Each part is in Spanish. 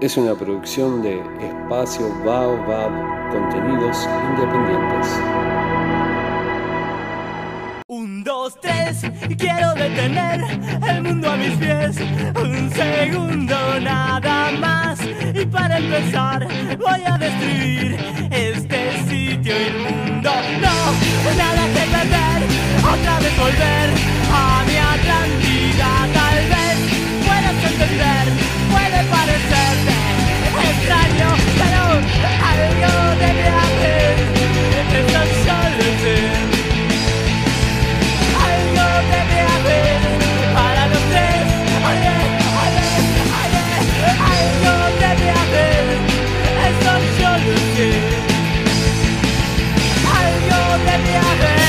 es una producción de Espacio Baobab, contenidos independientes. 1, 2, 3, quiero detener el mundo a mis pies. Un segundo nada más. Y para empezar voy a destruir este sitio inmundo. No, nada que perder, otra vez volver a mi Atlántida. Tal vez puedas entender, puede parecerte extraño, pero algo debe haber. Eso yo lo sé. Algo debe haber para los tres. Oye, oye, oye. Algo debe haber. Eso yo lo sé. Algo debe haber.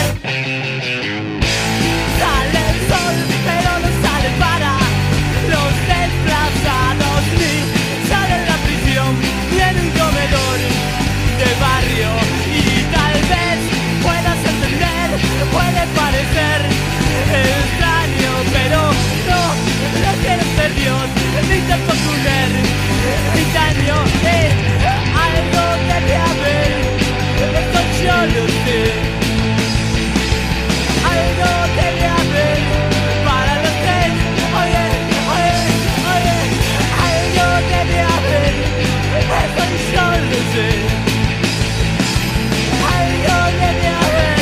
Sale el sol, pero no sale para los desplazados, ni sale en la prisión, ni en un comedor de barrio. Y tal vez puedas entender, puede parecer extraño, pero no quiero ser Dios, ni tampoco un ermitaño. Algo debe haber, esto yo lo sé. Algo debe haber para los tres. Oye, oye, oye. Algo debe haber, esto yo lo sé. Algo debe haber.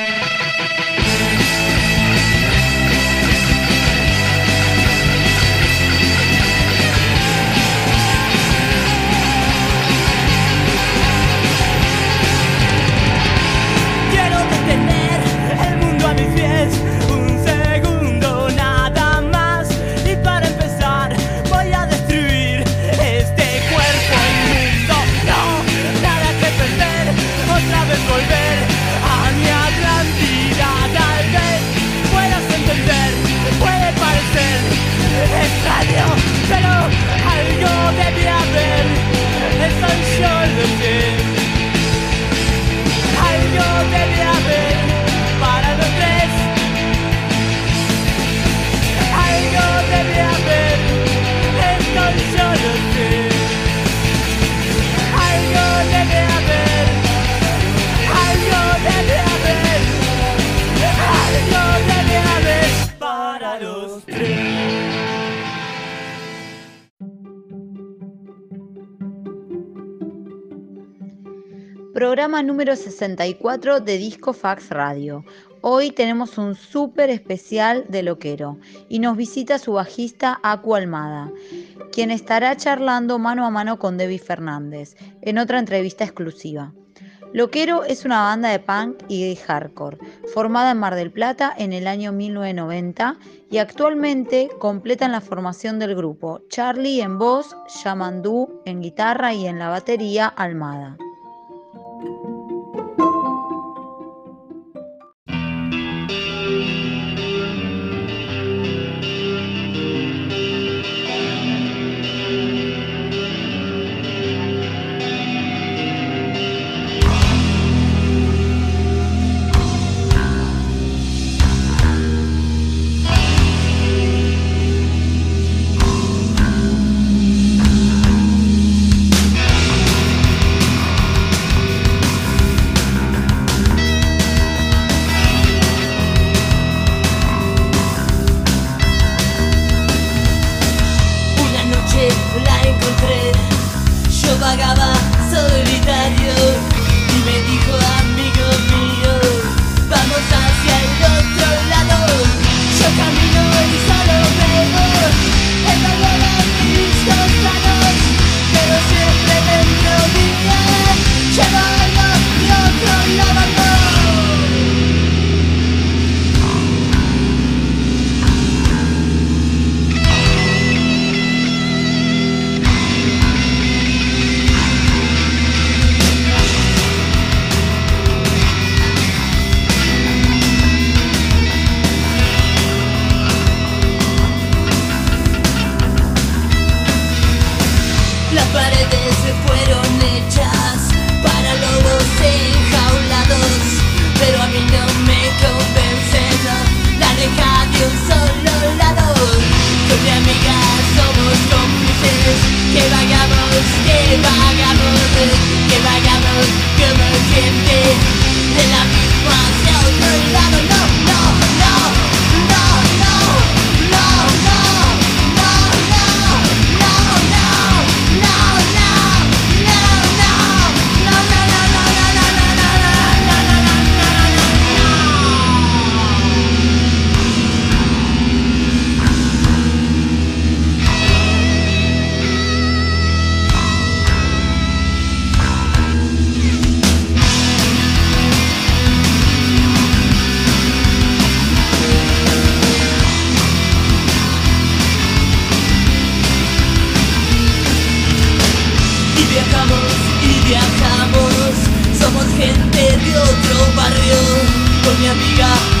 Quiero detener el mundo a mis pies. Un segundo nada más. Y para empezar voy a destruir este cuerpo inmundo. No, nada que perder, otra vez volver a mi Atlántida. Tal vez puedas entender, puede parecer extraño, pero algo debe haber. Eso yo lo sé. Algo debe haber para los tres. Algo debe haber, esto yo lo sé. Algo debe haber. Algo debe haber. Algo debe haber para los tres. Programa número 64 de Disco Fax Radio. Hoy tenemos un súper especial de Loquero y nos visita su bajista Aku Almada, quien estará charlando mano a mano con Debbie Fernández en otra entrevista exclusiva. Loquero es una banda de punk y hardcore formada en Mar del Plata en el año 1990 y actualmente completan la formación del grupo Charlie en voz, Yamandú en guitarra y en la batería Almada.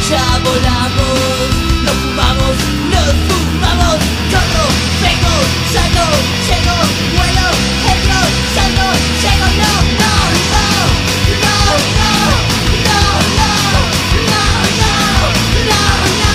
ya volamos, nos fumamos, corro, pego, salgo, llego, vuelo, entro, salgo, llego, no, no, no, no, no, no, no, no, no, no,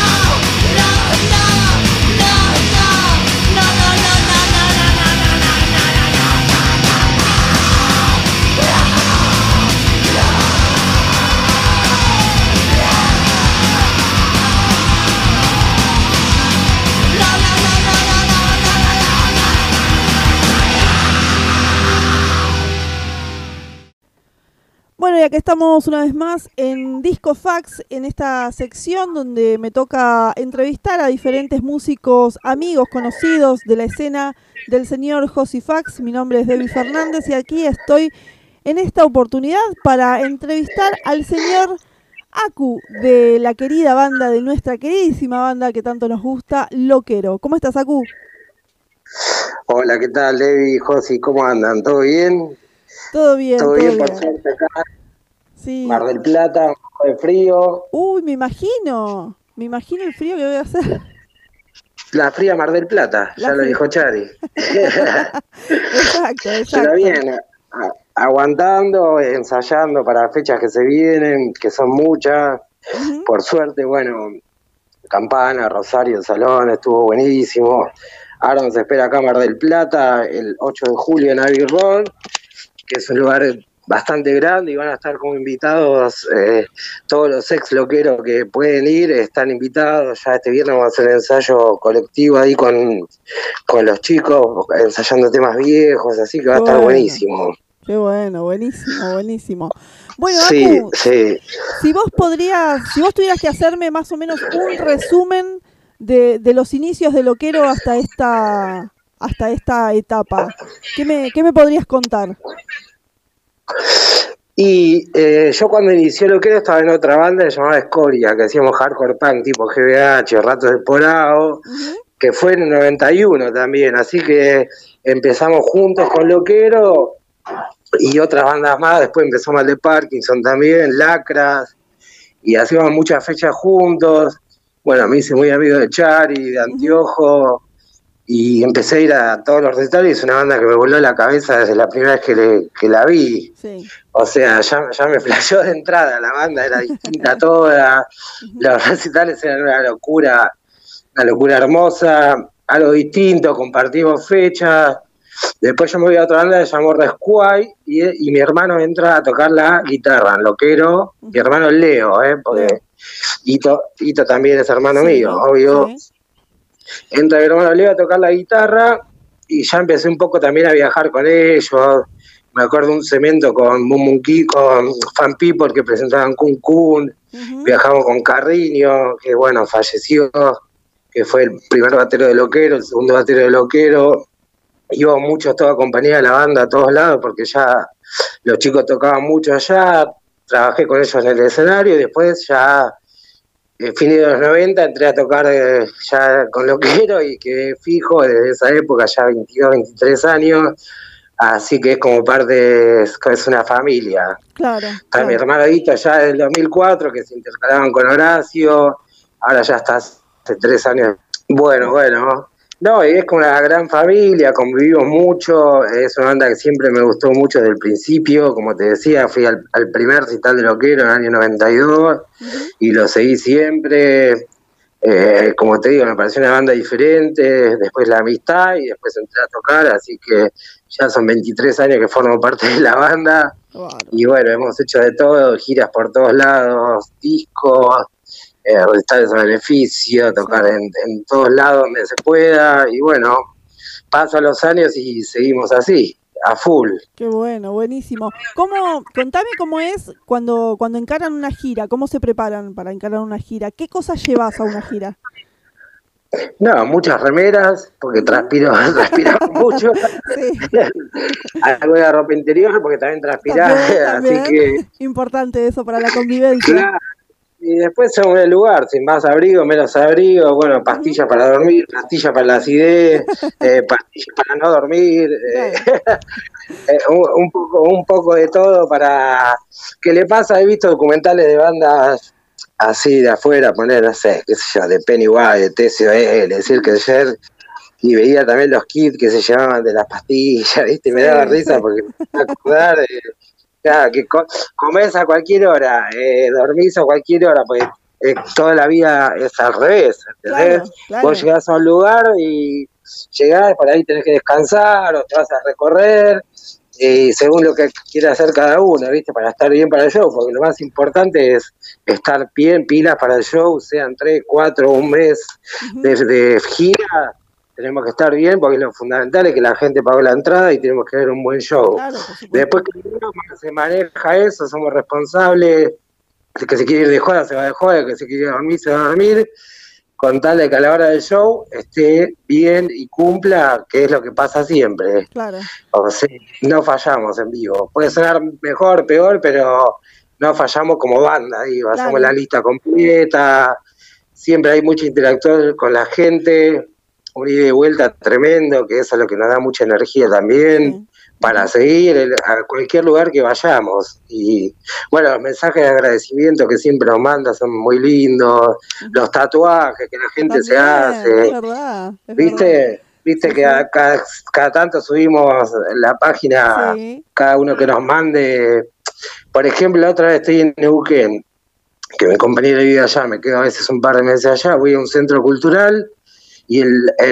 Bueno, y acá estamos una vez más en Disco Fax, en esta sección donde me toca entrevistar a diferentes músicos, amigos, conocidos de la escena del señor Josi Fax. Mi nombre es Debbie Fernández y aquí estoy en esta oportunidad para entrevistar al señor Aku, de la querida banda, de nuestra queridísima banda que tanto nos gusta, Loquero. ¿Cómo estás, Aku? Hola, ¿qué tal, Debbie, Josi? ¿Cómo andan? ¿Todo bien? Todo bien, todo bien. Por suerte acá. Sí. Mar del Plata, un poco de frío. Uy, me imagino el frío que voy a hacer. La fría Mar del Plata, ya lo dijo Chari. Exacto. Pero bien, aguantando, ensayando para fechas que se vienen, que son muchas. Uh-huh. Por suerte, bueno, Campana, Rosario, Salón, estuvo buenísimo. Ahora nos espera acá Mar del Plata, el 8 de julio en Abbey Road, que es un lugar bastante grande y van a estar como invitados todos los ex loqueros que pueden ir, están invitados. Ya este viernes vamos a hacer ensayo colectivo ahí con los chicos, ensayando temas viejos, así que va a estar buenísimo. Qué bueno, buenísimo. Bueno, sí, Aku, sí. Si vos tuvieras que hacerme más o menos un resumen de los inicios de Loquero hasta esta etapa, ¿qué me podrías contar? Y yo cuando inició Loquero estaba en otra banda que se llamaba Escoria, que hacíamos hardcore punk tipo GBH, Ratos de Porao, uh-huh. Que fue en el 91 también, así que empezamos juntos con Loquero y otras bandas más. Después empezó Mal de Parkinson también, Lacras, y hacíamos muchas fechas juntos. Bueno, me hice muy amigo de Chari, de Antiojo, uh-huh. Y empecé a ir a todos los recitales. Es una banda que me voló la cabeza desde la primera vez que la vi. Sí. O sea, ya me flasheó de entrada. La banda era distinta toda. Uh-huh. Los recitales eran una locura hermosa, algo distinto, compartimos fechas. Después yo me voy a otra banda que se llamó Rescuay y mi hermano entra a tocar la guitarra en Loquero. Uh-huh. Mi hermano Leo, porque Ito también es hermano mío, obvio. Sí. Entra mi hermano Leo a tocar la guitarra y ya empecé un poco también a viajar con ellos. Me acuerdo un cemento con Monkey, con Fan People que presentaban Kun Kun. Uh-huh. Viajamos con Carriño, que bueno, falleció, que fue el primer batero de Loquero, el segundo batero de Loquero. Íbamos muchos, toda compañía de la banda a todos lados, porque ya los chicos tocaban mucho allá. Trabajé con ellos en el escenario y después ya, fines de los 90, entré a tocar ya con Loquero y quedé fijo desde esa época, ya 22, 23 años. Así que es como parte, es una familia. Claro. Está mi hermano Ito ya del 2004, que se intercalaban con Horacio. Ahora ya está hace 3 años. Bueno. No, y es como una gran familia, convivimos mucho. Es una banda que siempre me gustó mucho desde el principio. Como te decía, fui al primer recital de Loquero en el año 92 uh-huh. Y lo seguí siempre. Como te digo, me pareció una banda diferente. Después la amistad y después entré a tocar. Así que ya son 23 años que formo parte de la banda. Wow. Y bueno, hemos hecho de todo, giras por todos lados, discos. Recitales a beneficio, tocar en todos lados donde se pueda, y bueno, pasan los años y seguimos así, a full. Qué bueno, buenísimo. Contame cómo es cuando encaran una gira, cómo se preparan para encarar una gira, qué cosas llevas a una gira. No, muchas remeras, porque transpiramos mucho. Sí. Algo de ropa interior, porque también transpirás, también. Así que... Importante eso para la convivencia. Claro. Y después según el lugar, sin más abrigo, menos abrigo, bueno, pastillas para dormir, pastillas para la acidez, pastillas para no dormir, un poco de todo para... ¿Qué le pasa? He visto documentales de bandas así de afuera, poner, no sé, qué sé yo, de Pennywise, de TCOL, decir que ayer, y veía también los kits que se llamaban de las pastillas, ¿viste? Y me daba risa porque me acordar de, claro, que comés a cualquier hora, dormís a cualquier hora, pues toda la vida es al revés, ¿entendés? Claro. Vos llegás a un lugar y llegás, por ahí tenés que descansar o te vas a recorrer, según lo que quiera hacer cada uno, ¿viste? Para estar bien para el show, porque lo más importante es estar bien, pilas para el show, sean 3, 4, un mes de gira, tenemos que estar bien, porque lo fundamental es que la gente pagó la entrada y tenemos que ver un buen show. Claro, después que se maneja eso, somos responsables, el que se quiere ir de joda se va de joda, el que se quiere dormir se va a dormir, con tal de que a la hora del show esté bien y cumpla, que es lo que pasa siempre. Claro. O sea, no fallamos en vivo. Puede sonar mejor, peor, pero no fallamos como banda, digo, hacemos la lista completa, siempre hay mucho interactuar con la gente, un ida y vuelta tremendo, que eso es lo que nos da mucha energía también, para seguir a cualquier lugar que vayamos. Y bueno, los mensajes de agradecimiento que siempre nos mandan son muy lindos, los tatuajes que la gente también se hace, es verdad, ¿viste? Viste que cada tanto subimos en la página, cada uno que nos mande. Por ejemplo, la otra vez estoy en Neuquén, que mi compañera vive allá, me quedo a veces un par de meses allá, voy a un centro cultural y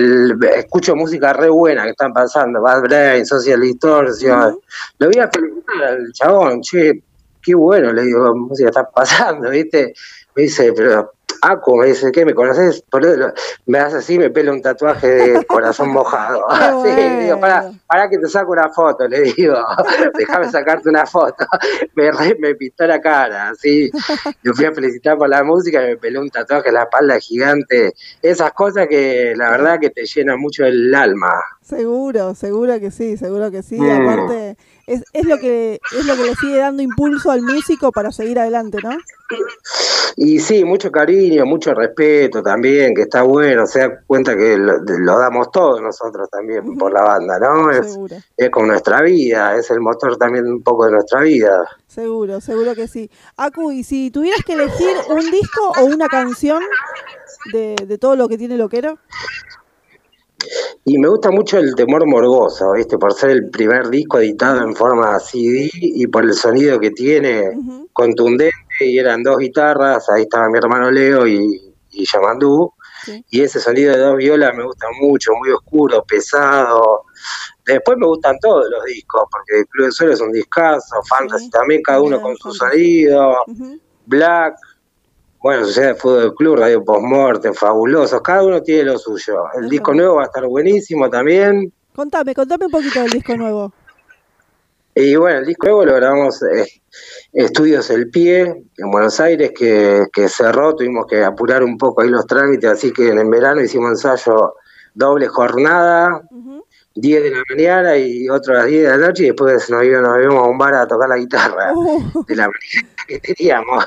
escucho música re buena que están pasando, Bad Brain, Social Distortion. Lo voy a felicitar al chabón, che, qué bueno, le digo, música está pasando, ¿viste? Me dice, pero Acu, me dice, ¿qué? ¿Me conoces? Me hace así, me pela un tatuaje de corazón mojado. Sí, le digo, pará que te saco una foto, le digo, déjame sacarte una foto. Me pintó la cara, así. Yo fui a felicitar por la música y me peló un tatuaje en la espalda gigante. Esas cosas que la verdad que te llenan mucho el alma. Seguro que sí, aparte es lo que le sigue dando impulso al músico para seguir adelante, ¿no? Y sí, mucho cariño, mucho respeto también, que está bueno, se da cuenta que lo damos todos nosotros también por la banda, ¿no? Es como nuestra vida, es el motor también un poco de nuestra vida. Seguro que sí. Acu, y si tuvieras que elegir un disco o una canción de todo lo que tiene Loquero. Y me gusta mucho el Temor Morboso, ¿viste? Por ser el primer disco editado en forma CD y por el sonido que tiene, contundente, y eran 2 guitarras, ahí estaba mi hermano Leo y Yamandú, y ese sonido de 2 violas me gusta mucho, muy oscuro, pesado. Después me gustan todos los discos, porque Club de Suelo es un discazo, Fantasy también, cada uno con su sonido, Black, bueno, Sociedad de Fútbol Club, Radio Postmortem, fabulosos, cada uno tiene lo suyo. El disco nuevo va a estar buenísimo también. Contame un poquito del disco nuevo. Y bueno, el disco nuevo lo grabamos Estudios El Pie, en Buenos Aires, que cerró, tuvimos que apurar un poco ahí los trámites, así que en verano hicimos ensayo doble jornada, 10 de la mañana y otro a las 10 de la noche, y después nos íbamos a un bar a tocar la guitarra de la manera que teníamos.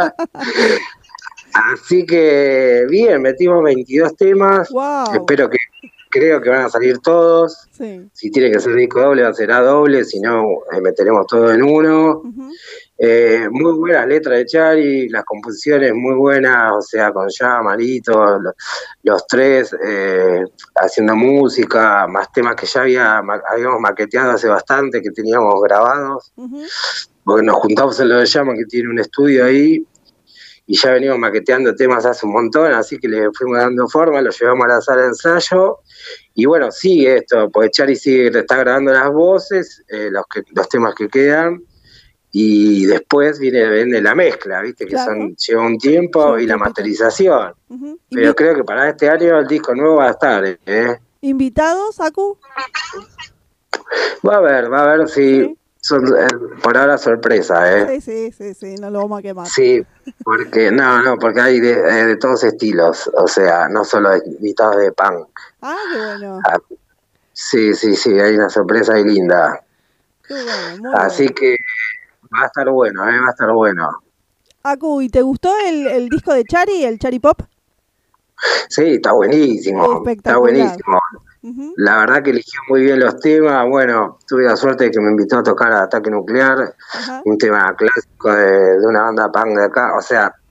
Así que bien, metimos 22 temas, creo que van a salir todos, si tiene que ser disco doble será doble, si no meteremos todo en uno. Muy buenas letras de Chari, las composiciones muy buenas, o sea, con ya Marito, los tres haciendo música, más temas que ya habíamos maqueteado hace bastante, que teníamos grabados, porque nos juntamos en lo de Llama, que tiene un estudio ahí, y ya venimos maqueteando temas hace un montón, así que le fuimos dando forma, lo llevamos a la sala de ensayo, y bueno, sigue esto, porque Chari está grabando las voces, los temas que quedan, y después viene la mezcla, ¿viste? Que lleva un tiempo, y la masterización. Pero creo que para este año el disco nuevo va a estar, ¿Invitados, Acu? Va a haber, sí. Son, por ahora sorpresa, Sí, no lo vamos a quemar. Sí, porque porque hay de todos estilos, o sea, no solo invitados de punk. Ah, qué bueno. Sí, hay una sorpresa ahí linda. Qué bueno, así que va a estar bueno, va a estar bueno. Acu, ¿y te gustó el disco de Chari, el Chari Pop? Sí, está buenísimo. Está buenísimo. La verdad que eligió muy bien los temas. Bueno, tuve la suerte de que me invitó a tocar a Ataque Nuclear, un tema clásico de una banda punk de acá. O sea,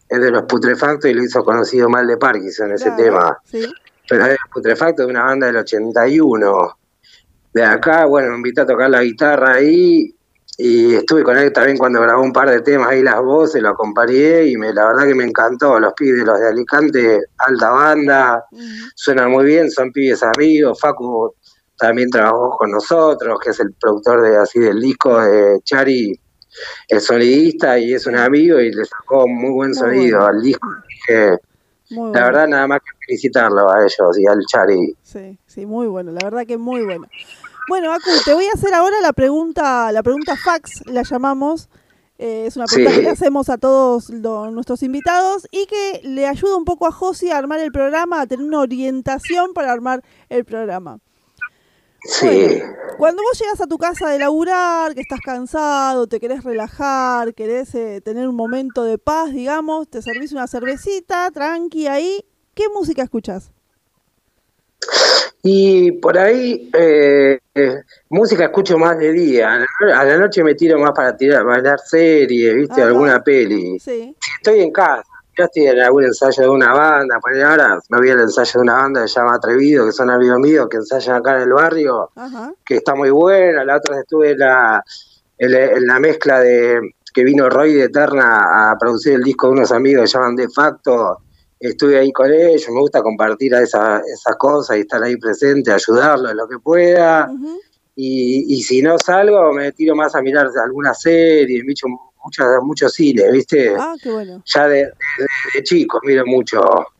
es de Los Putrefactos y lo hizo conocido Mal de Parkinson, ese tema. Sí. Pero es Los Putrefactos, de una banda del 81. De acá, bueno, me invitó a tocar la guitarra ahí y estuve con él también cuando grabó un par de temas ahí, las voces, lo acompañé y la verdad que me encantó. Los pibes, los de Alicante, alta banda, suenan muy bien, son pibes amigos. Facu también trabajó con nosotros, que es el productor del disco de Chari, el sonidista, y es un amigo y le sacó muy buen sonido al disco. La verdad, nada más que felicitarlo a ellos y al Chari. Sí, muy bueno, la verdad que muy bueno. Bueno, Aku, te voy a hacer ahora la pregunta fax, la llamamos. Es una pregunta que le hacemos a todos nuestros invitados y que le ayuda un poco a Josi a armar el programa, a tener una orientación para armar el programa. Sí. Bueno, cuando vos llegas a tu casa de laburar, que estás cansado, te querés relajar, querés tener un momento de paz, digamos, te servís una cervecita, tranqui ahí, ¿qué música escuchás? Y por ahí, música escucho más de día. A la noche me tiro más para bailar series, ¿viste? Alguna peli. Sí. Si estoy en casa, yo estoy en algún ensayo de una banda. Por ahora me voy al ensayo de una banda que se llama Atrevido, que son amigos míos que ensayan acá en el barrio, que está muy buena. La otra estuve en la mezcla de que vino Roy de Eterna a producir el disco de unos amigos que se llaman De Facto. Estuve ahí con ellos, me gusta compartir esas cosas y estar ahí presente, ayudarlos en lo que pueda. Y si no salgo, me tiro más a mirar alguna serie, mucho cine, ¿viste? Qué bueno. Ya de chico miro mucho,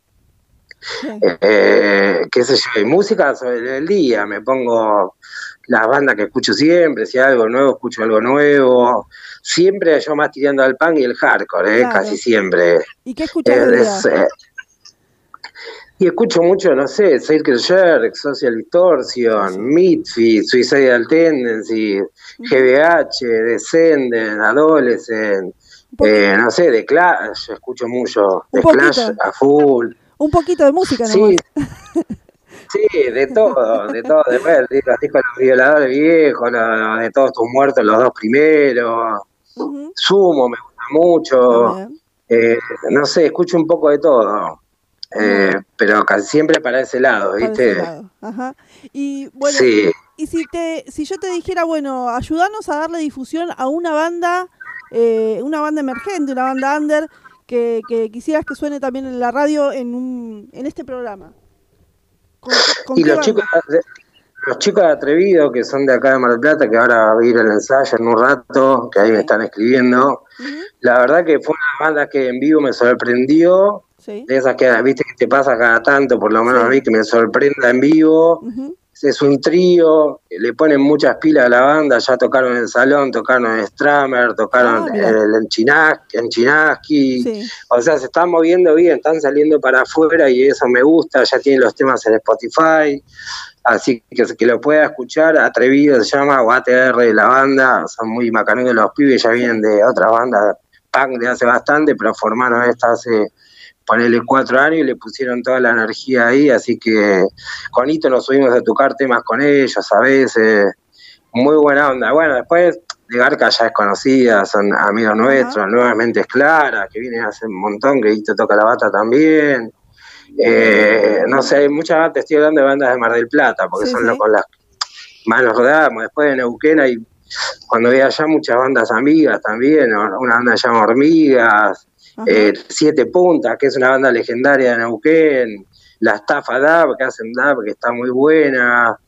qué sé yo, y música sobre el día, me pongo las bandas que escucho siempre, si hay algo nuevo, escucho algo nuevo. Siempre yo más tirando al punk y el hardcore, claro. Casi siempre. ¿Y qué escuchas y escucho mucho, no sé, Circle Jerk, Social Distortion, Misfits, Suicidal Tendency, GBH, Descendent, Adolescent, no sé, The Clash, escucho mucho, The Clash a full. Un poquito de música nomás. Sí, de todo, después los discos de Los Violadores Viejos, de Todos Tus Muertos, los dos primeros, Sumo me gusta mucho, no sé, escucho un poco de todo. Pero casi siempre para ese lado, ¿viste? Para ese lado. Ajá. Y bueno, y si yo te dijera, bueno, ayúdanos a darle difusión a una banda emergente, una banda under, que quisieras que suene también en la radio en este programa. ¿Con y los chicos de Atrevido, que son de acá de Mar del Plata, que ahora va a ir el ensayo en un rato, que ahí me están escribiendo. La verdad que fue una banda que en vivo me sorprendió. De esas que, viste, que te pasa cada tanto, por lo menos a mí, que me sorprenda en vivo. Es un trío, le ponen muchas pilas a la banda, ya tocaron en el Salón, tocaron en Stramer, tocaron en Chinaski, o sea, se están moviendo bien, están saliendo para afuera y eso me gusta, ya tienen los temas en Spotify, así que lo pueda escuchar. Atrevido se llama, o ATR de la banda, son muy macanudos los pibes, ya vienen de otras bandas punk de hace bastante, pero formaron esta hace... Ponele 4 años y le pusieron toda la energía ahí, así que con Hito nos subimos a tocar temas con ellos a veces, muy buena onda. Bueno, después de Garca ya es conocida, son amigos nuestros, Nuevamente es Clara, que viene hace un montón, que Hito toca la bata también. No sé, hay muchas bandas, estoy hablando de bandas de Mar del Plata, porque son con las más nos rodamos. Después de Neuquén hay, cuando voy allá, muchas bandas amigas también, una banda se llama Hormigas, 7 Puntas, que es una banda legendaria de Neuquén, la Estafa Dab, que hacen Dab, que está muy buena.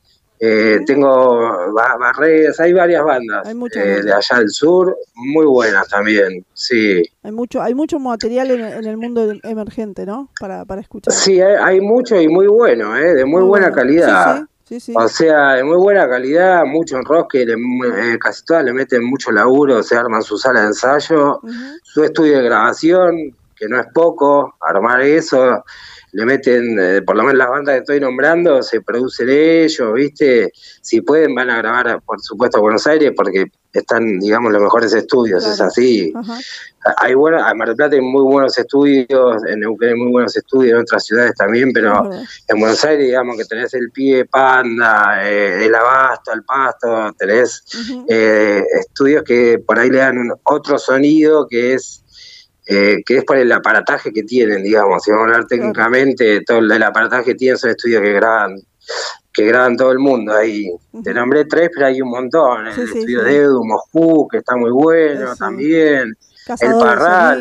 Tengo Barreras, hay varias bandas de allá del sur, muy buenas también, sí. Hay mucho material en el mundo emergente, ¿no? Para escuchar. Sí, hay mucho y muy bueno, de muy buena calidad. Sí. O sea, de muy buena calidad, mucho en rock, que casi todas le meten mucho laburo, se arman su sala de ensayo, su estudio de grabación, que no es poco, armar eso, le meten, por lo menos las bandas que estoy nombrando, se producen ellos, ¿viste? Si pueden van a grabar, por supuesto, a Buenos Aires, porque están, digamos, los mejores estudios, es así. Hay a Mar del Plata hay muy buenos estudios, en Neuquén hay muy buenos estudios, en otras ciudades también, pero en Buenos Aires, digamos, que tenés el Pie Panda, el Abasto, el Pasto, tenés estudios que por ahí le dan otro sonido que es que es por el aparataje que tienen, digamos, si vamos a hablar técnicamente, todo el aparataje que tienen son estudios que graban todo el mundo ahí. Te nombré 3, pero hay un montón. El estudio de Edu, Moscú, que está muy bueno también. El Parral,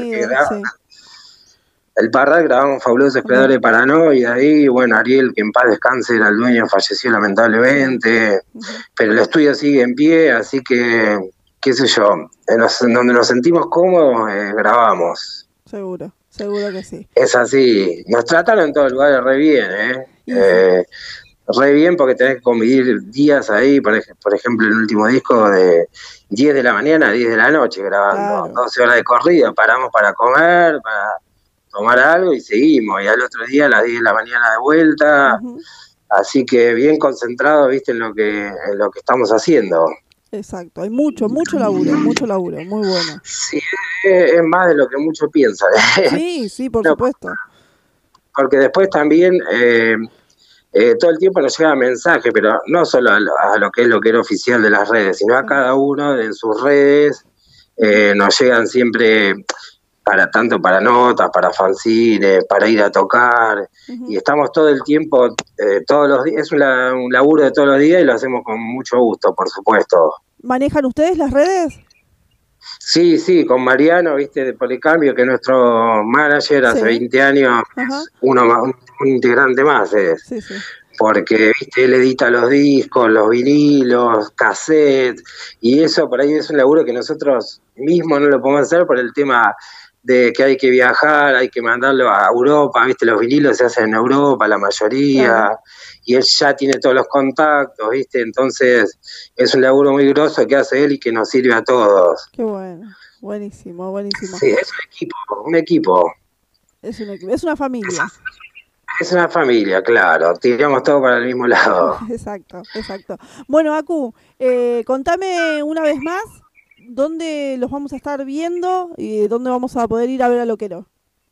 el Parral grababa un fabuloso Explorador de Paranoia ahí. Bueno, Ariel, que en paz descanse, era el dueño, falleció lamentablemente. Pero el estudio sigue en pie, así que, qué sé yo, en donde nos sentimos cómodos, grabamos. Seguro que sí. Es así. Nos trataron en todos lugares re bien, re bien, porque tenés que convivir días ahí, por ejemplo, el último disco de 10 de la mañana a 10 de la noche grabando, 12 horas de corrido, paramos para comer, para tomar algo y seguimos, y al otro día a las 10 de la mañana de vuelta, así que bien concentrado, viste, en lo que estamos haciendo. Exacto, hay mucho laburo, muy bueno. Sí, es más de lo que muchos piensan. Sí, por supuesto. Porque después también... todo el tiempo nos llega mensaje, pero no solo a lo que es loquero oficial de las redes, sino a cada uno en sus redes. Nos llegan siempre tanto para notas, para fanzines, para ir a tocar, y estamos todo el tiempo, todos los días, es un laburo de todos los días y lo hacemos con mucho gusto, por supuesto. ¿Manejan ustedes las redes? Sí, con Mariano, viste, de Policambio, que es nuestro manager hace 20 años, un integrante más es. Porque, viste, él edita los discos, los vinilos, cassettes, y eso por ahí es un laburo que nosotros mismos no lo podemos hacer por el tema de que hay que viajar, hay que mandarlo a Europa, viste, los vinilos se hacen en Europa, la mayoría, y él ya tiene todos los contactos, viste, entonces es un laburo muy grosso que hace él y que nos sirve a todos. Qué bueno, buenísimo. Sí, es un equipo. Es una familia. Es una familia, claro, tiramos todo para el mismo lado. Exacto. Bueno, Aku, contame una vez más, ¿dónde los vamos a estar viendo y dónde vamos a poder ir a ver a Loquero?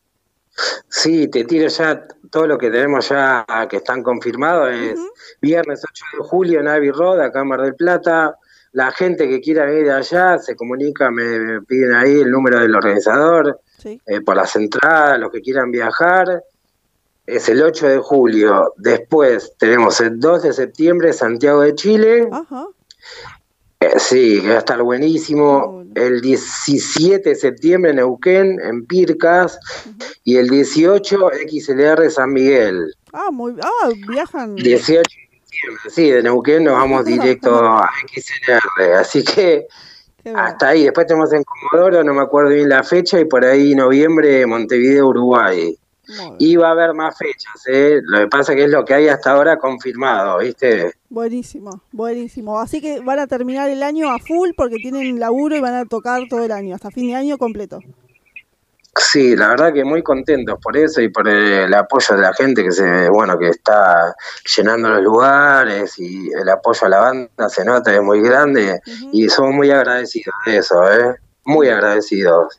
Sí, te tiro ya todo lo que tenemos ya que están confirmados. Es viernes 8 de julio en Abbey Road, acá en Mar del Plata. La gente que quiera venir de allá se comunica, me piden ahí el número del organizador, por las entradas, los que quieran viajar. Es el 8 de julio. Después tenemos el 2 de septiembre Santiago de Chile. Sí, que va a estar buenísimo. El 17 de septiembre Neuquén, en Pircas. Y el 18 XLR San Miguel. Viajan. 18 de septiembre, sí, de Neuquén nos vamos directo a XLR. Así que hasta ahí. Después tenemos en Comodoro, no me acuerdo bien la fecha, y por ahí noviembre Montevideo, Uruguay. Y va a haber más fechas, lo que pasa que es lo que hay hasta ahora confirmado, ¿viste? Buenísimo. Así que van a terminar el año a full porque tienen laburo y van a tocar todo el año, hasta fin de año completo. Sí, la verdad que muy contentos por eso y por el apoyo de la gente que está llenando los lugares, y el apoyo a la banda se nota, es muy grande, y somos muy agradecidos de eso, muy agradecidos.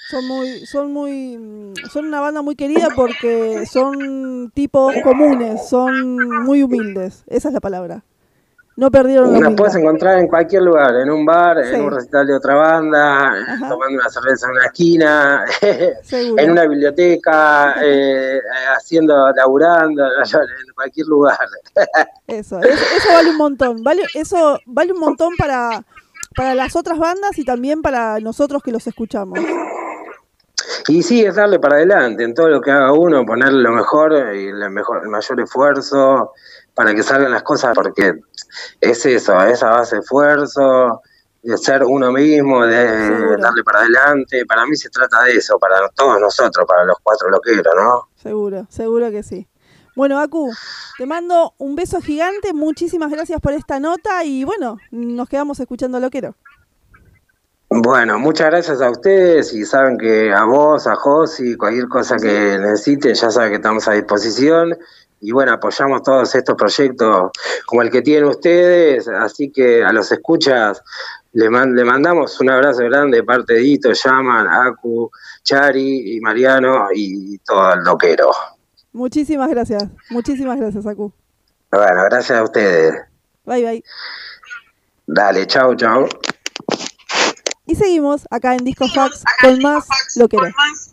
Son una banda muy querida porque son tipos comunes, son muy humildes, esa es la palabra. No perdieron la humildad. Nos puedes encontrar en cualquier lugar, en un bar, en un recital de otra banda, tomando una cerveza en una esquina, en una biblioteca, laburando, en cualquier lugar. Eso vale un montón, eso vale un montón para las otras bandas y también para nosotros que los escuchamos. Y sí, es darle para adelante en todo lo que haga uno, ponerle lo mejor y el mayor esfuerzo para que salgan las cosas, porque es eso, esa base de esfuerzo, de ser uno mismo, de darle para adelante. Para mí se trata de eso, para todos nosotros, para los 4 loqueros, ¿no? Seguro que sí. Bueno, Aku, te mando un beso gigante, muchísimas gracias por esta nota y bueno, nos quedamos escuchando Loquero. Bueno, muchas gracias a ustedes, y saben que a vos, a Josi, cualquier cosa que necesiten, ya saben que estamos a disposición, y bueno, apoyamos todos estos proyectos como el que tienen ustedes, así que a los escuchas le mandamos un abrazo grande de parte de Ito, Yaman, Aku, Chari y Mariano y todo el loquero. Muchísimas gracias, Aku. Bueno, gracias a ustedes. Bye. Dale, chau. Y seguimos acá en Disco Fax con más Loquero.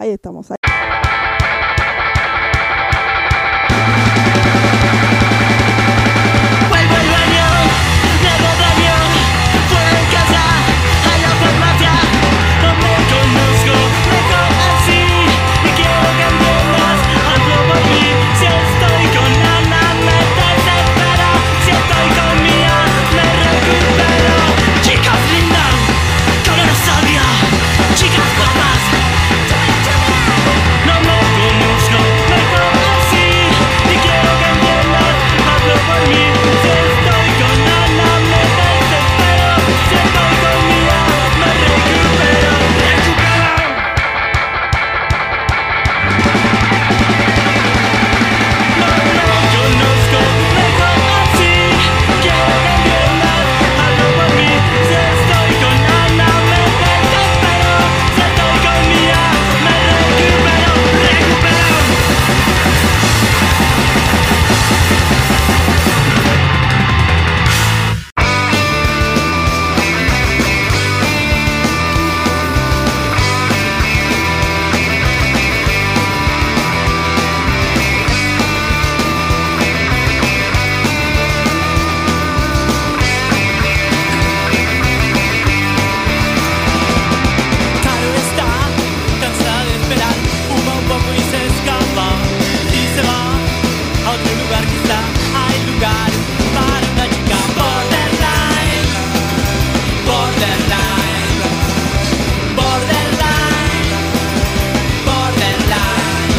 Ahí estamos. Vuelvo al baño, luego baño, fuera en casa, a la farmacia. No me conozco, mejor así. Y quiero que entiendas, algo por mí. Si estoy con Ana, me desespero. Si estoy con Mía, me recupero. Chicas lindas, con una sabia. Chicas guapas, no me conozco, mejor así. Y quiero que entiendas, hazlo por mí. Si estoy con Ana, me desespero. Si estoy con Mía, me recupero. No me conozco, mejor así. Quiero que entiendas, hazlo por mí. Si estoy con Ana, me desespero. Si estoy con Mía, me recupero. Claro está, cansada de esperar, fuma un poco y se escapa. Y se va a otro lugar, quizá hay lugar para una chica borderline. Borderline, borderline, borderline.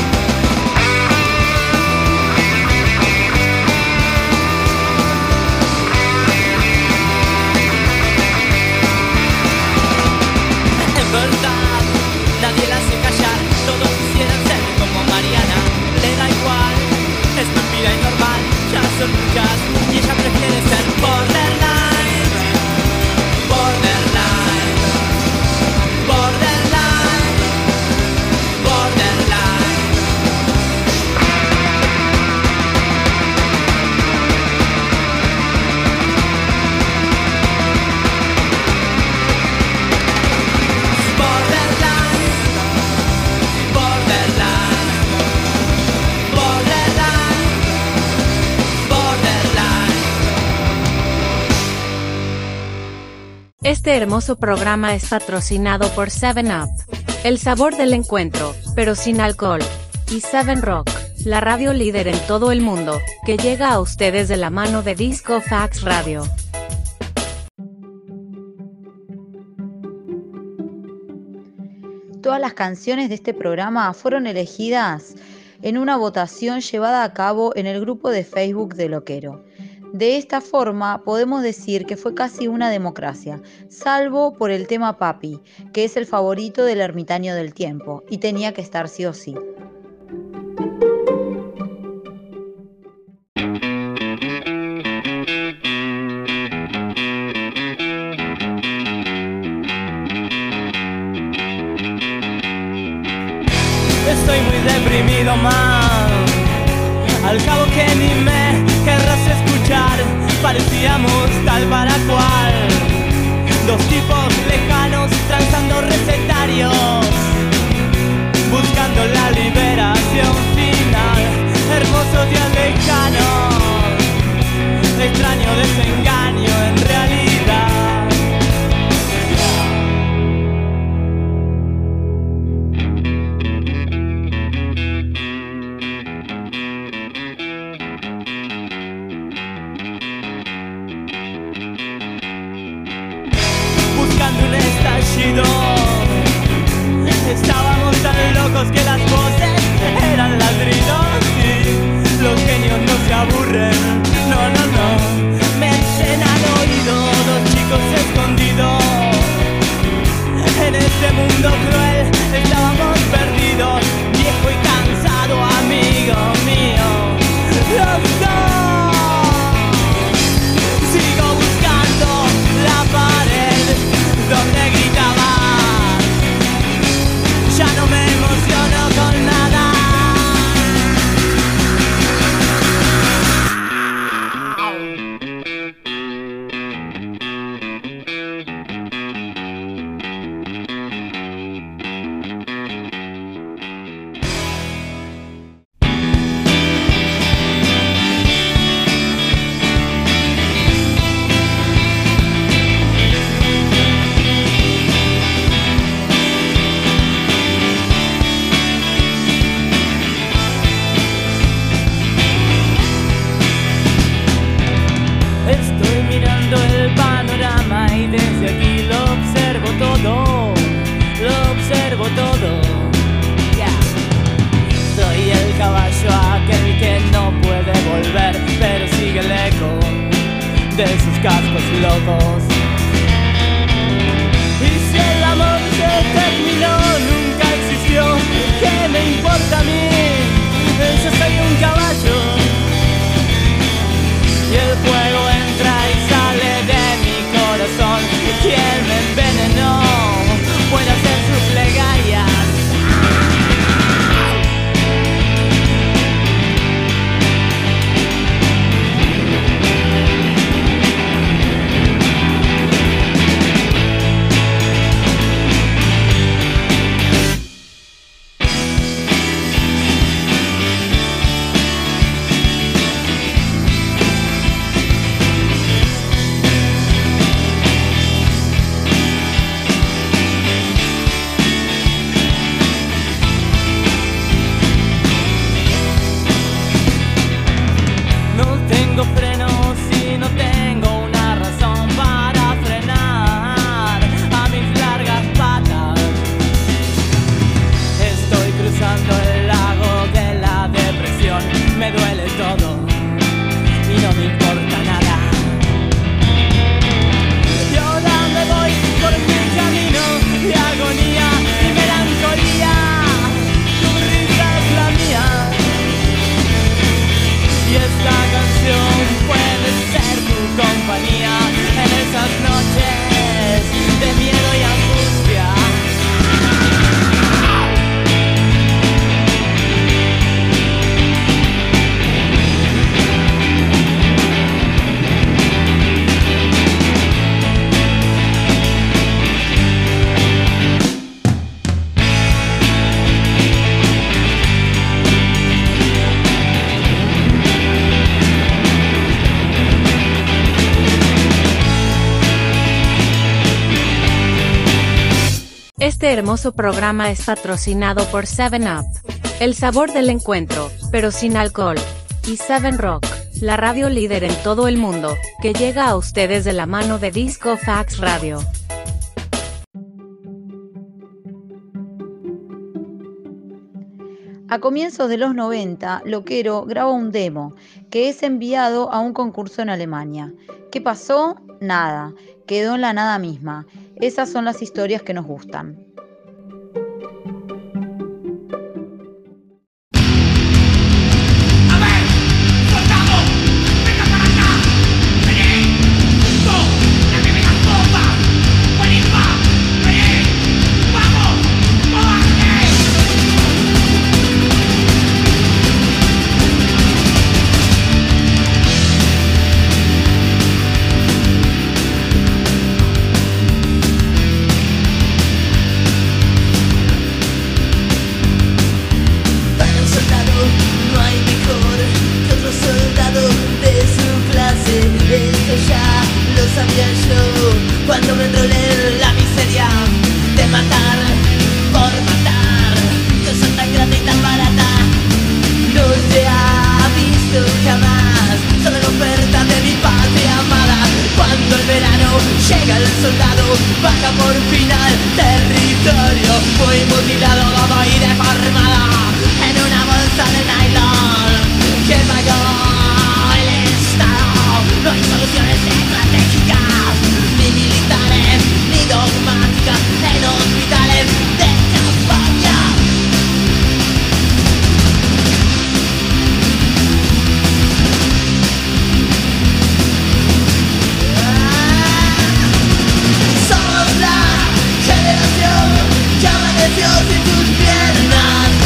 En verdad, nadie la hace callar. Todos quisieran ser como Mariana. Le da igual, es estúpida y normal. Ya son muchas y ella prefiere ser borderline. Borderline, borderline, borderline. Borderline, borderline, borderline, borderline. Este hermoso programa es patrocinado por 7up, el sabor del encuentro, pero sin alcohol, y 7Rock, la radio líder en todo el mundo, que llega a ustedes de la mano de Disco Fax Radio. Todas las canciones de este programa fueron elegidas en una votación llevada a cabo en el grupo de Facebook de Loquero. De esta forma podemos decir que fue casi una democracia, salvo por el tema Papi, que es el favorito del ermitaño del tiempo, y tenía que estar sí o sí. Estoy muy deprimido, man. Al cabo que ni me querrás escuchar. Parecíamos tal para cual, dos tipos lejanos trazando recetarios, buscando la liberación final. Hermosos días lejanos, extraño desengaño en realidad. Buscando un estallido, estábamos tan locos que las voces aquel que no puede volver, pero sigue el eco de sus cascos locos. Y si el amor se terminó, nunca existió, ¿qué me importa a mí? Yo soy un caballo y el fuego entra y sale de mi corazón. ¿Quién me envenenó? Puede hacer sus plegarias. Este hermoso programa es patrocinado por 7up, el sabor del encuentro, pero sin alcohol, y 7Rock, la radio líder en todo el mundo, que llega a ustedes de la mano de Disco Fax Radio. A comienzos de los 90, Loquero graba un demo, que es enviado a un concurso en Alemania. ¿Qué pasó? Nada, quedó en la nada misma. Esas son las historias que nos gustan. Llama de Dios y tus piernas.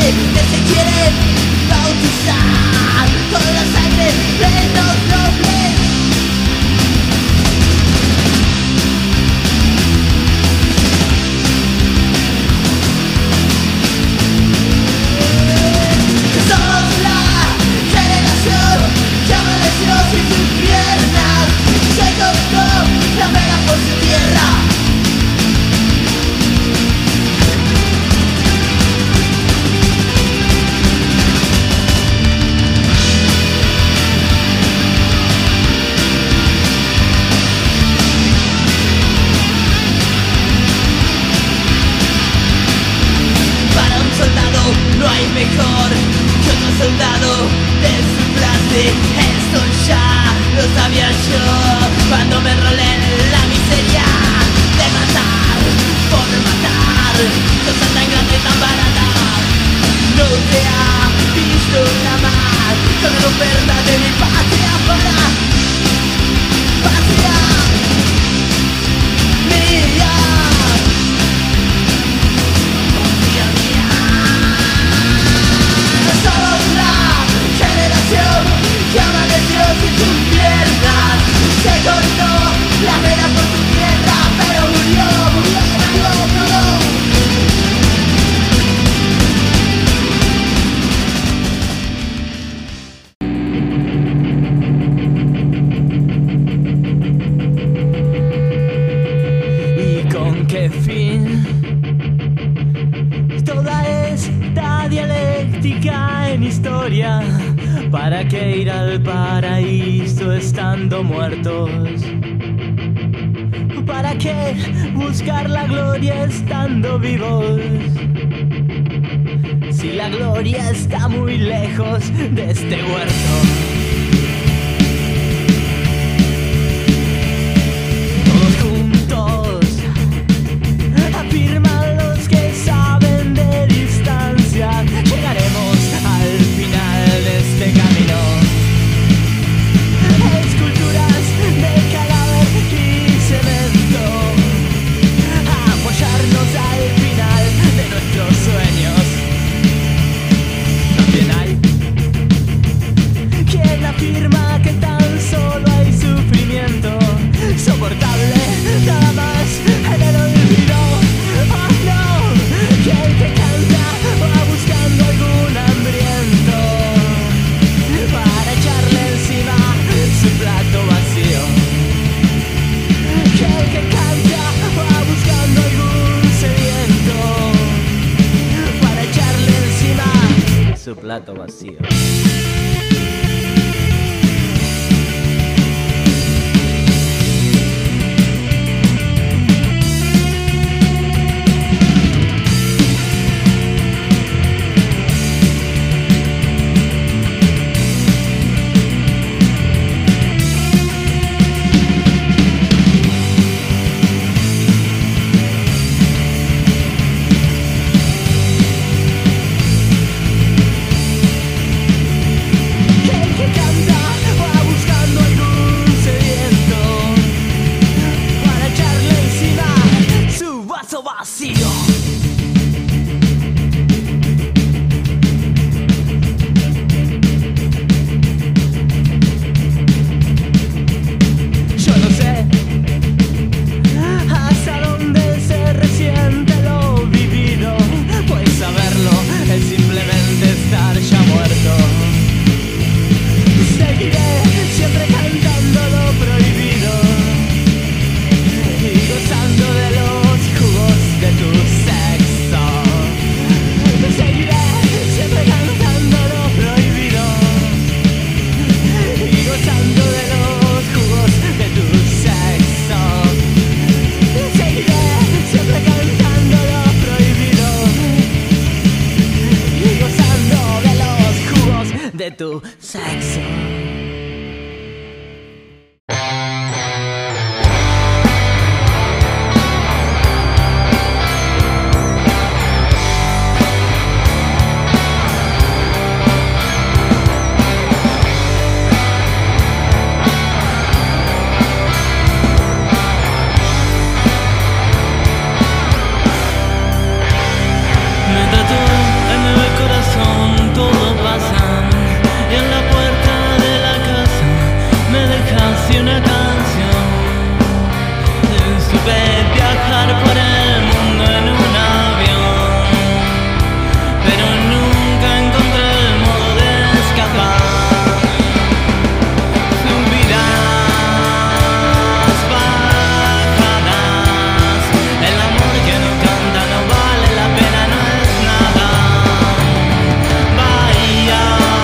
que se quieren bautizar con la sangre de los nobles. Somos la generación que amaneció sin sus piernas, se cortó la vela por su tierra. No hay mejor que otro soldado de su clase. Esto ya lo sabía yo cuando me enrolé en la miseria de matar por matar, cosa tan grande y tan barata. No te ha visto jamás con la oferta de mi patria para patria mía. Somos la generación que amaneció sin sus piernas, se cortó la vela por su tierra, pero murió. ¿Y con qué fin? Toda esta dialéctica en historia, ¿para qué ir al paraíso estando muertos? ¿Para qué buscar la gloria estando vivos? Si la gloria está muy lejos de este huerto. Todos juntos afirman los que saben de distancia, llegaremos al final de este camino. Esculturas de cadáver y cemento, apoyarnos al final de nuestros sueños. También hay quien afirma que tan solo hay sufrimiento soportable, nada más en el olvido. Oh no, que el que canta va buscando algún hambriento para echarle encima su plato vacío. Que el que canta va buscando algún sediento para echarle encima su plato vacío. tu sexo. Me tatué en el corazón Tuve viajar por el mundo en un avión, pero nunca encontré el modo de escapar. Subidas, bajadas, el amor que no canta no vale la pena, no es nada. Bahía,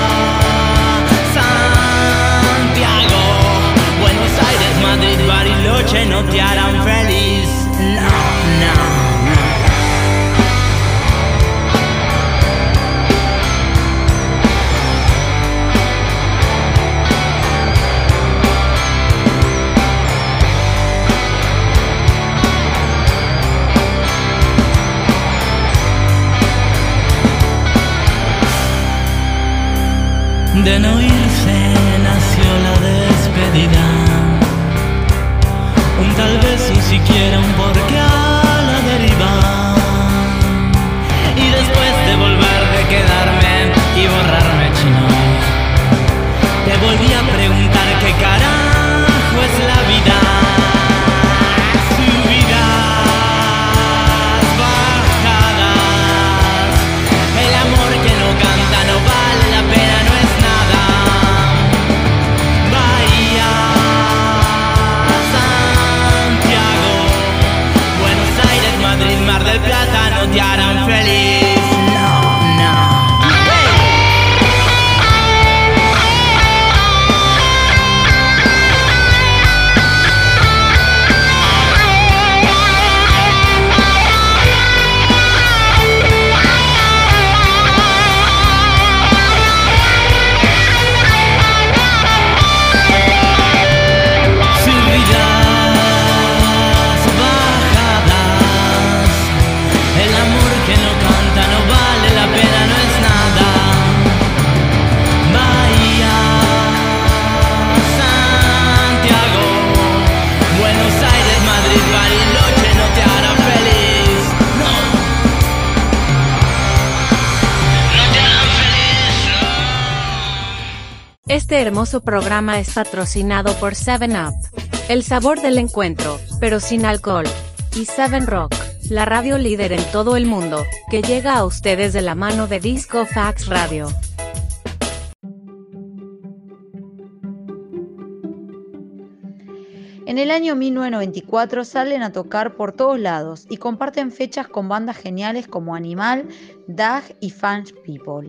Santiago, Buenos Aires, Madrid, Bariloche no te harán feliz. No, no. De no irse nació la despedida, un tal vez ni siquiera un porqué a la deriva. Y después de volver de quedarme y borrarme chino, te volví a preguntar qué carajo es la vida. Subidas, bajadas, el amor que no canta no vale la pena, no es nada. Bahía, Santiago, Buenos Aires, Madrid, Mar del Plata no te harán feliz. No, no. Subidas, bajadas, el amor que no canta no vale la pena, no es nada. Bahía, Santiago, Buenos Aires, Madrid, Bariloche no te harán feliz. No, no te harán feliz, no. Este hermoso programa es patrocinado por 7up, el sabor del encuentro, pero sin alcohol, y 7Rock, la radio líder en todo el mundo, que llega a ustedes de la mano de Disco Fax Radio. En el año 1994 salen a tocar por todos lados y comparten fechas con bandas geniales como Animal, Dag y Fans People.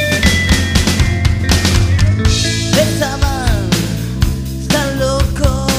Estaban tan locos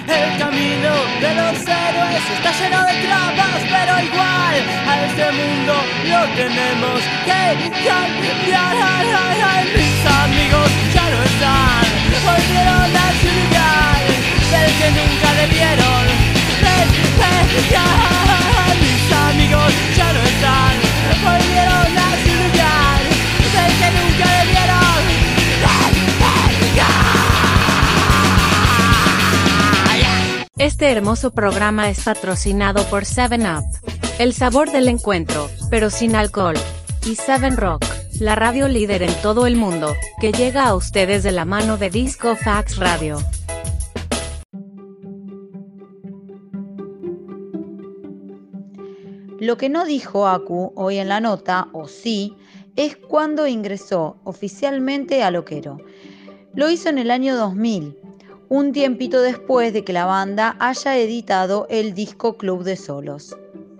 El camino de los héroes está lleno de trampas, pero igual a este mundo lo tenemos que cambiar. Mis amigos ya no están, volvieron a su lugar del que nunca debieron despegar. Mis amigos ya no están, volvieron a su lugar del que nunca debieron despegar. Este hermoso programa es patrocinado por 7up, el sabor del encuentro, pero sin alcohol, y 7Rock, la radio líder en todo el mundo, que llega a ustedes de la mano de Disco Fax Radio. Lo que no dijo Aku hoy en la nota, o sí, es cuándo ingresó oficialmente a Loquero. Lo hizo en el año 2000, un tiempito después de que la banda haya editado el disco Club de Solos.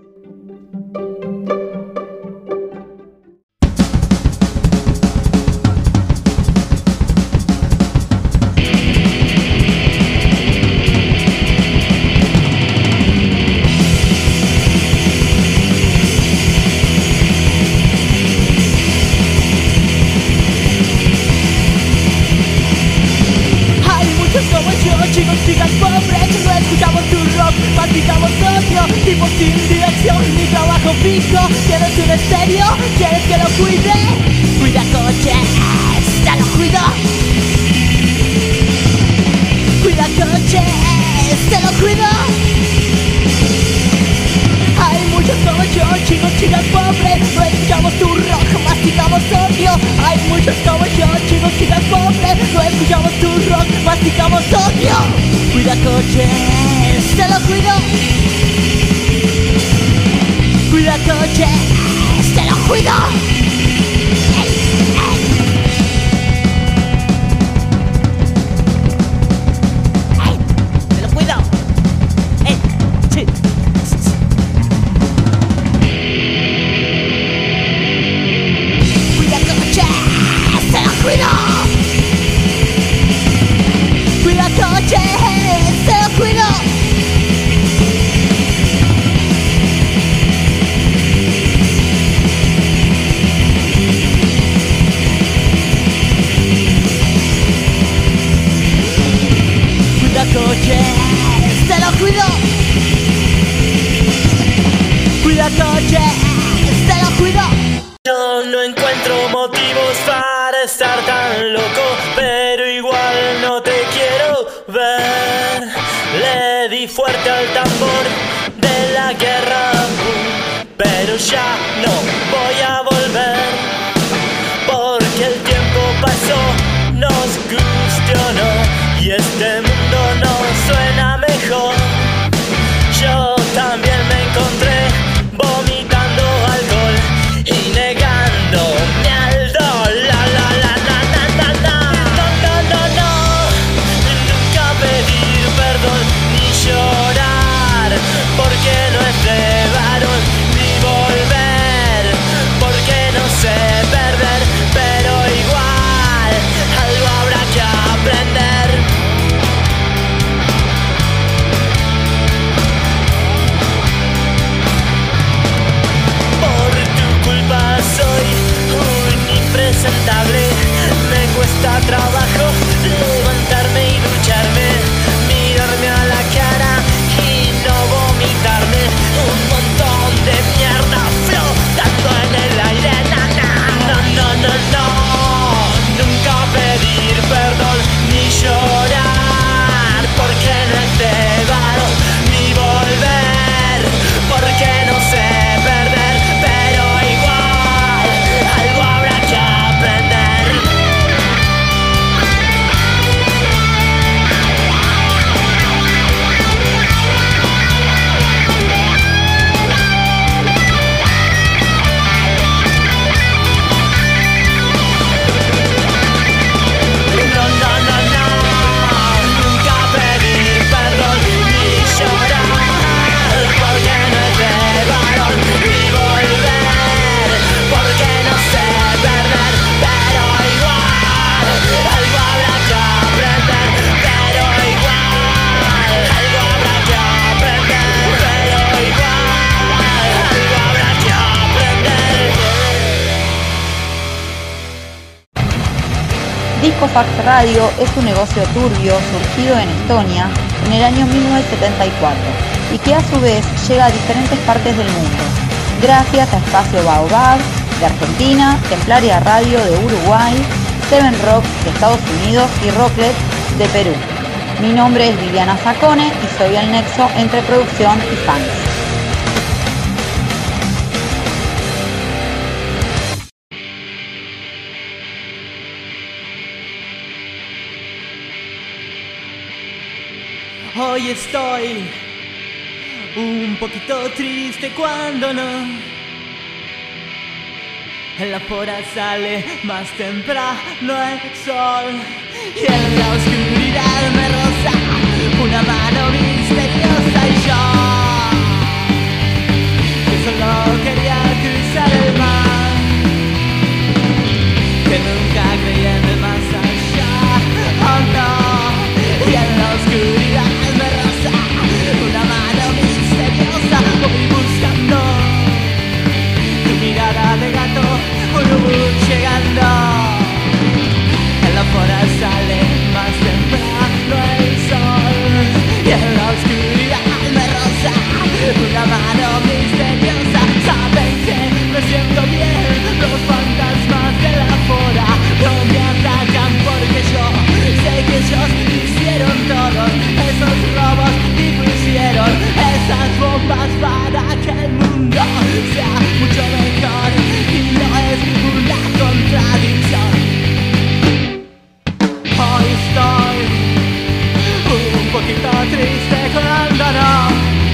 Chicos, chicas pobres, no escuchamos tu rock, masticamos odio, tipo sin dirección, ni trabajo fijo. ¿Tienes un estéreo? ¿Quieres que lo cuide? Cuida coches, te lo cuido. Cuida coches, te lo cuido. Hay muchos como yo, chicos, chicas pobres, no escuchamos tu rock, masticamos odio. Hay muchos como yo, chicos, chicas pobres, no escuchamos tu rock, masticamos odio. Cuida coches, te lo cuido. Cuida coches, te lo cuido. Te lo cuido. Sí. Cuida coches, te lo cuido. Cuida coches, te lo cuido. Cuida coches, te lo cuido. Cuida coches, te lo cuido. Yo no encuentro motivos para estar tan loco, pero igual no te quiero ver. Le di fuerte al tambor de la guerra, pero ya no voy a volver, porque el tiempo pasó, nos guste o no, y este mundo no suena mejor. Yo también me encontré vomitando alcohol y negándome al dólar. No, nunca pedir perdón ni llorar, porque no es de varón, ni volver, porque no sé perder, pero igual Discofax Radio es un negocio turbio surgido en Estonia en el año 1974 y que a su vez llega a diferentes partes del mundo, gracias a Espacio Baobab de Argentina, Templaria Radio de Uruguay, Seven Rock de Estados Unidos y Rocklet de Perú. Mi nombre es Viviana Zacone y soy el nexo entre producción y fans. Hoy estoy un poquito triste cuando no. En la pora sale más temprano el sol y en la oscuridad me roza una mano misteriosa y yo que solo quería cruzar el mar, que nunca creí en el más allá, oh no, y en la oscuridad me roza una mano misteriosa, voy buscando tu mirada de gato, llegando. En la pora sale más temprano el sol y en la oscuridad me roza una mano misteriosa. Saben que me siento bien, los fantasmas de la pora no me atacan porque yo sé que ellos hicieron todos esos robos y pusieron esas bombas para que el mundo sea mucho mejor y no es una contradicción. Hoy estoy un poquito triste cuando no.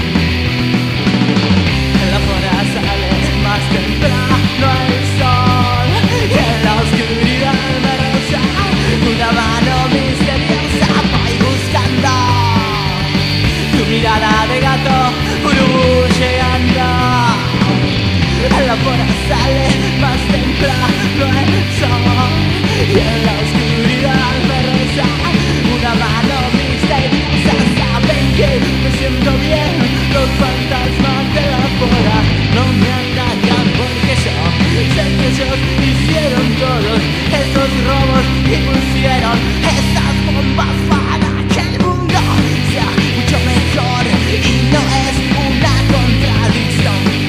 En la pora sale más temprano el sol y en la oscuridad me roza una mano misteriosa. Voy buscando tu mirada de gato, llegando. En la pora sale más temprano el sol y en la oscuridad me roza una mano misteriosa. Saben que me siento bien, los fantasmas de la pora no me atacan porque yo sé que ellos hicieron todos esos robos y pusieron esas bombas para que el mundo sea mucho mejor y no es una contradicción.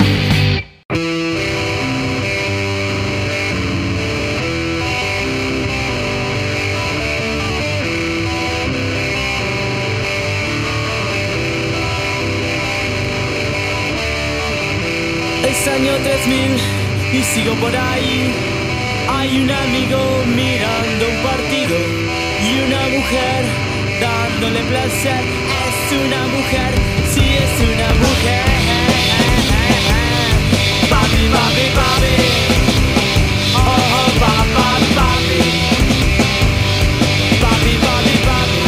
Es año 3000 y sigo por ahí. Hay un amigo mirando un partido y una mujer dándole placer. Es una mujer, sí es una mujer. Papi, papi, papi. Oh, oh, papá, papi. Papi, papi, papi.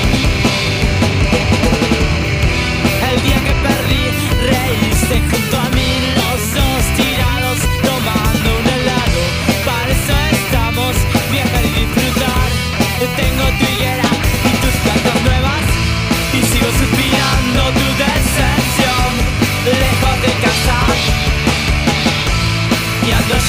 El día que perdí, reíste junto a mí, los dos tirados, tomando un helado. Para eso estamos, viajar y disfrutar. Tengo tu higuera y tus plantas nuevas y sigo suspirando tu decepción, lejos de casa. Y ando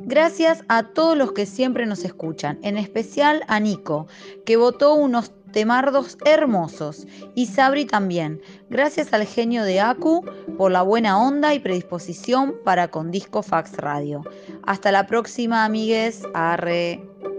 Gracias a todos los que siempre nos escuchan, en especial a Nico, que votó unos temardos hermosos, y Sabri también. Gracias al genio de Aku por la buena onda y predisposición para con Disco Fax Radio. Hasta la próxima, amigues. Arre.